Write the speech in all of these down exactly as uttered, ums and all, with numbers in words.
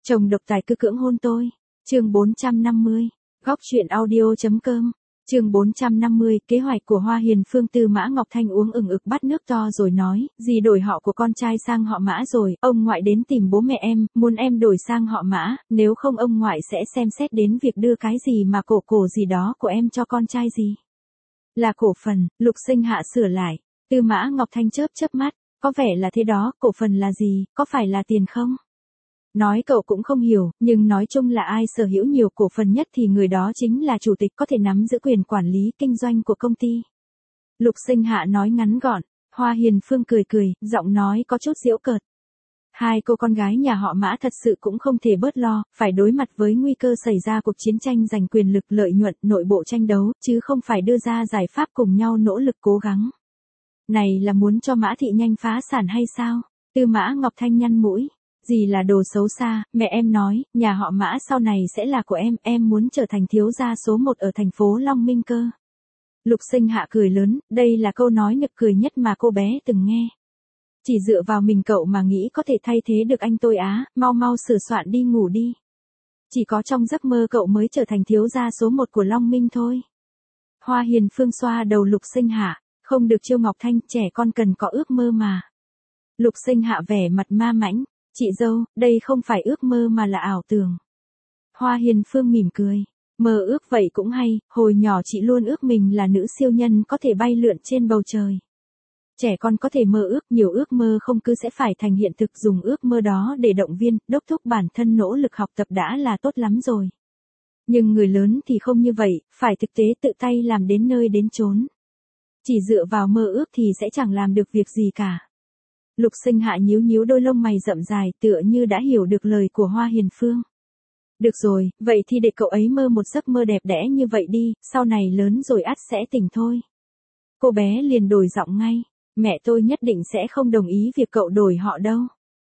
Chồng độc tài cứ cưỡng hôn tôi. Chương bốn trăm năm mươi. Góc truyện audio.com. Chương bốn trăm năm mươi, kế hoạch của Hoa Hiền Phương. Tư Mã Ngọc Thanh uống ừng ực bát nước to rồi nói, dì đổi họ của con trai sang họ Mã rồi, ông ngoại đến tìm bố mẹ em, muốn em đổi sang họ Mã, nếu không ông ngoại sẽ xem xét đến việc đưa cái gì mà cổ cổ gì đó của em cho con trai gì. Là cổ phần. Lục Sinh Hạ sửa lại. Tư Mã Ngọc Thanh chớp chớp mắt, có vẻ là thế đó, cổ phần là gì, có phải là tiền không? Nói cậu cũng không hiểu, nhưng nói chung là ai sở hữu nhiều cổ phần nhất thì người đó chính là chủ tịch, có thể nắm giữ quyền quản lý kinh doanh của công ty. Lục Sinh Hạ nói ngắn gọn. Hoa Hiền Phương cười cười, giọng nói có chút giễu cợt. Hai cô con gái nhà họ Mã thật sự cũng không thể bớt lo, phải đối mặt với nguy cơ xảy ra cuộc chiến tranh giành quyền lực, lợi nhuận, nội bộ tranh đấu, chứ không phải đưa ra giải pháp cùng nhau nỗ lực cố gắng. Này là muốn cho Mã Thị nhanh phá sản hay sao? Tư Mã Ngọc Thanh nhăn mũi. Dì là đồ xấu xa, mẹ em nói, nhà họ Mã sau này sẽ là của em, em muốn trở thành thiếu gia số một ở thành phố Long Minh cơ. Lục Sinh Hạ cười lớn, đây là câu nói nực cười nhất mà cô bé từng nghe. Chỉ dựa vào mình cậu mà nghĩ có thể thay thế được anh tôi á, mau mau sửa soạn đi ngủ đi. Chỉ có trong giấc mơ cậu mới trở thành thiếu gia số một của Long Minh thôi. Hoa Hiền Phương xoa đầu Lục Sinh Hạ, không được trêu Ngọc Thanh, trẻ con cần có ước mơ mà. Lục Sinh Hạ vẻ mặt ma mãnh. Chị dâu, đây không phải ước mơ mà là ảo tưởng. Hoa Hiền Phương mỉm cười. Mơ ước vậy cũng hay, hồi nhỏ chị luôn ước mình là nữ siêu nhân có thể bay lượn trên bầu trời. Trẻ con có thể mơ ước, nhiều ước mơ không cứ sẽ phải thành hiện thực, dùng ước mơ đó để động viên, đốc thúc bản thân nỗ lực học tập đã là tốt lắm rồi. Nhưng người lớn thì không như vậy, phải thực tế tự tay làm đến nơi đến chốn. Chỉ dựa vào mơ ước thì sẽ chẳng làm được việc gì cả. Lục Sinh Hạ nhíu nhíu đôi lông mày rậm dài, tựa như đã hiểu được lời của Hoa Hiền Phương. Được rồi, vậy thì để cậu ấy mơ một giấc mơ đẹp đẽ như vậy đi, sau này lớn rồi ắt sẽ tỉnh thôi. Cô bé liền đổi giọng ngay, mẹ tôi nhất định sẽ không đồng ý việc cậu đổi họ đâu.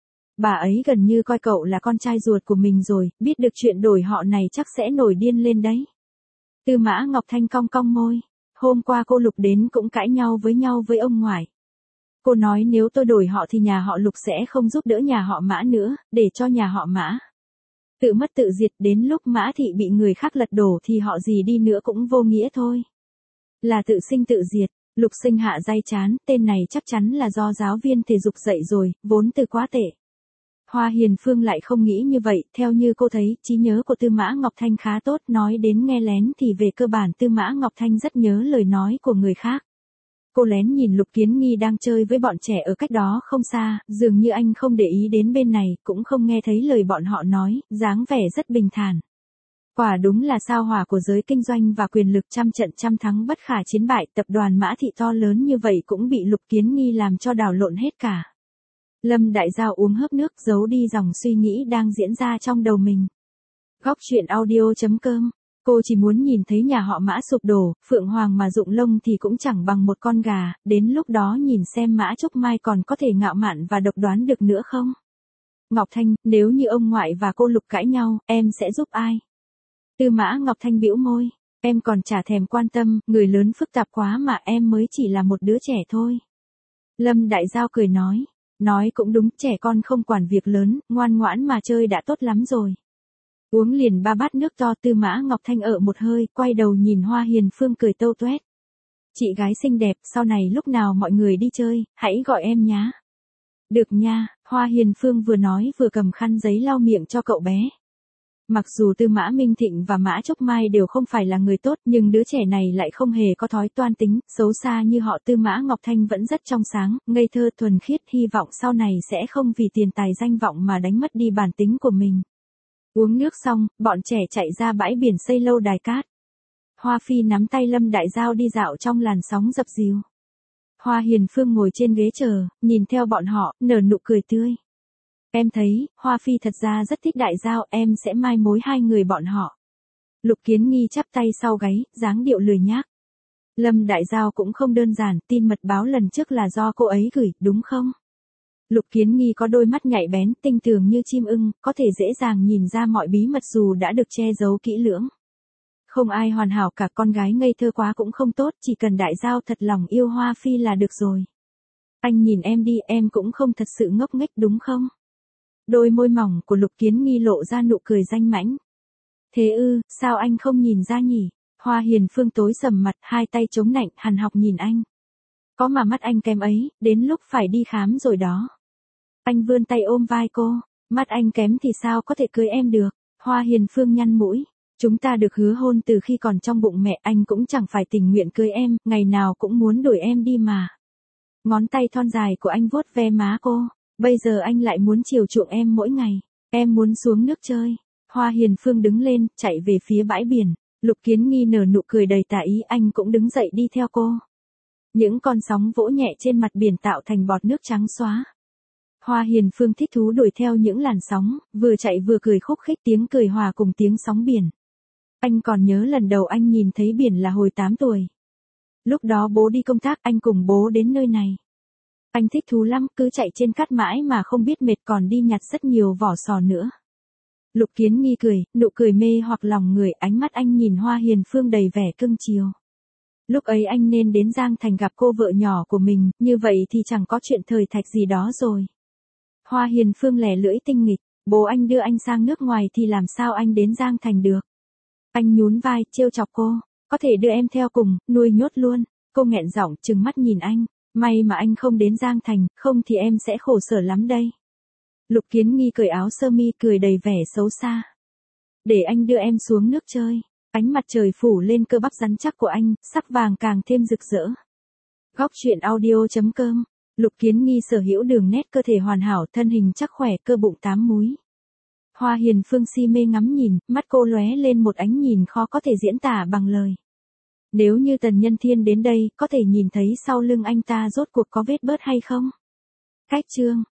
Bà ấy gần như coi cậu là con trai ruột của mình rồi, biết được chuyện đổi họ này chắc sẽ nổi điên lên đấy. Tư Mã Ngọc Thanh cong cong môi, hôm qua cô Lục đến cũng cãi nhau với nhau với ông ngoại. Cô nói nếu tôi đổi họ thì nhà họ Lục sẽ không giúp đỡ nhà họ Mã nữa, để cho nhà họ Mã tự mất tự diệt, đến lúc Mã Thị bị người khác lật đổ thì họ gì đi nữa cũng vô nghĩa thôi. Là tự sinh tự diệt. Lục Sinh Hạ day chán, tên này chắc chắn là do giáo viên thể dục dạy rồi, vốn từ quá tệ. Hoa Hiền Phương lại không nghĩ như vậy, theo như cô thấy, trí nhớ của Tư Mã Ngọc Thanh khá tốt, nói đến nghe lén thì về cơ bản Tư Mã Ngọc Thanh rất nhớ lời nói của người khác. Cô lén nhìn Lục Kiến Nghi đang chơi với bọn trẻ ở cách đó không xa, dường như anh không để ý đến bên này, cũng không nghe thấy lời bọn họ nói, dáng vẻ rất bình thản. Quả đúng là sao hỏa của giới kinh doanh và quyền lực, trăm trận trăm thắng bất khả chiến bại, tập đoàn Mã Thị to lớn như vậy cũng bị Lục Kiến Nghi làm cho đảo lộn hết cả. Lâm Đại Giao uống hớp nước, giấu đi dòng suy nghĩ đang diễn ra trong đầu mình. Góc truyện audio.com. Cô chỉ muốn nhìn thấy nhà họ Mã sụp đổ, Phượng Hoàng mà rụng lông thì cũng chẳng bằng một con gà, đến lúc đó nhìn xem Mã Trúc Mai còn có thể ngạo mạn và độc đoán được nữa không? Ngọc Thanh, nếu như ông ngoại và cô Lục cãi nhau, em sẽ giúp ai? Tư Mã Ngọc Thanh bĩu môi, em còn chả thèm quan tâm, người lớn phức tạp quá mà, em mới chỉ là một đứa trẻ thôi. Lâm Đại Giao cười nói, nói cũng đúng, trẻ con không quản việc lớn, ngoan ngoãn mà chơi đã tốt lắm rồi. Uống liền ba bát nước to. Tư Mã Ngọc Thanh ở một hơi, quay đầu nhìn Hoa Hiền Phương cười tâu tuét. Chị gái xinh đẹp, sau này lúc nào mọi người đi chơi, hãy gọi em nhá. Được nha. Hoa Hiền Phương vừa nói vừa cầm khăn giấy lau miệng cho cậu bé. Mặc dù Tư Mã Minh Thịnh và Mã Trúc Mai đều không phải là người tốt, nhưng đứa trẻ này lại không hề có thói toan tính, xấu xa như họ. Tư Mã Ngọc Thanh vẫn rất trong sáng, ngây thơ thuần khiết, hy vọng sau này sẽ không vì tiền tài danh vọng mà đánh mất đi bản tính của mình. Uống nước xong, bọn trẻ chạy ra bãi biển xây lâu đài cát. Hoa Phi nắm tay Lâm Đại Giao đi dạo trong làn sóng dập dìu. Hoa Hiền Phương ngồi trên ghế chờ, nhìn theo bọn họ, nở nụ cười tươi. Em thấy, Hoa Phi thật ra rất thích Đại Giao, em sẽ mai mối hai người bọn họ. Lục Kiến Nghi chắp tay sau gáy, dáng điệu lười nhác. Lâm Đại Giao cũng không đơn giản, tin mật báo lần trước là do cô ấy gửi, đúng không? Lục Kiến Nghi có đôi mắt nhạy bén, tinh tường như chim ưng, có thể dễ dàng nhìn ra mọi bí mật dù đã được che giấu kỹ lưỡng. Không ai hoàn hảo cả, con gái ngây thơ quá cũng không tốt, chỉ cần Đại Giao thật lòng yêu Hoa Phi là được rồi. Anh nhìn em đi, em cũng không thật sự ngốc nghếch đúng không? Đôi môi mỏng của Lục Kiến Nghi lộ ra nụ cười danh mãnh. Thế ư, sao anh không nhìn ra nhỉ? Hoa Hiền Phương tối sầm mặt, hai tay chống nạnh, hằn học nhìn anh. Có mà mắt anh kém ấy, đến lúc phải đi khám rồi đó. Anh vươn tay ôm vai cô, mắt anh kém thì sao có thể cưới em được? Hoa Hiền Phương nhăn mũi. Chúng ta được hứa hôn từ khi còn trong bụng mẹ, anh cũng chẳng phải tình nguyện cưới em, ngày nào cũng muốn đuổi em đi mà. Ngón tay thon dài của anh vuốt ve má cô, bây giờ anh lại muốn chiều chuộng em mỗi ngày, em muốn xuống nước chơi. Hoa Hiền Phương đứng lên, chạy về phía bãi biển, Lục Kiến Nghi nở nụ cười đầy tà ý, anh cũng đứng dậy đi theo cô. Những con sóng vỗ nhẹ trên mặt biển tạo thành bọt nước trắng xóa. Hoa Hiền Phương thích thú đuổi theo những làn sóng, vừa chạy vừa cười khúc khích, tiếng cười hòa cùng tiếng sóng biển. Anh còn nhớ lần đầu anh nhìn thấy biển là hồi tám tuổi. Lúc đó bố đi công tác, anh cùng bố đến nơi này. Anh thích thú lắm, cứ chạy trên cát mãi mà không biết mệt, còn đi nhặt rất nhiều vỏ sò nữa. Lục Kiến Nghi cười, nụ cười mê hoặc lòng người, ánh mắt anh nhìn Hoa Hiền Phương đầy vẻ cưng chiều. Lúc ấy anh nên đến Giang Thành gặp cô vợ nhỏ của mình, như vậy thì chẳng có chuyện thời thạch gì đó rồi. Hoa Hiền Phương lẻ lưỡi tinh nghịch, bố anh đưa anh sang nước ngoài thì làm sao anh đến Giang Thành được. Anh nhún vai, trêu chọc cô, có thể đưa em theo cùng, nuôi nhốt luôn. Cô nghẹn giọng trừng mắt nhìn anh, may mà anh không đến Giang Thành, không thì em sẽ khổ sở lắm đây. Lục Kiến Nghi cởi áo sơ mi, cười đầy vẻ xấu xa. Để anh đưa em xuống nước chơi. Ánh mặt trời phủ lên cơ bắp rắn chắc của anh, sắc vàng càng thêm rực rỡ. Góc truyện audio chấm com. Lục Kiến Nghi sở hữu đường nét cơ thể hoàn hảo, thân hình chắc khỏe, cơ bụng tám múi. Hoa Hiền Phương si mê ngắm nhìn, mắt cô lóe lên một ánh nhìn khó có thể diễn tả bằng lời. Nếu như Tần Nhân Thiên đến đây, có thể nhìn thấy sau lưng anh ta rốt cuộc có vết bớt hay không? Cách chương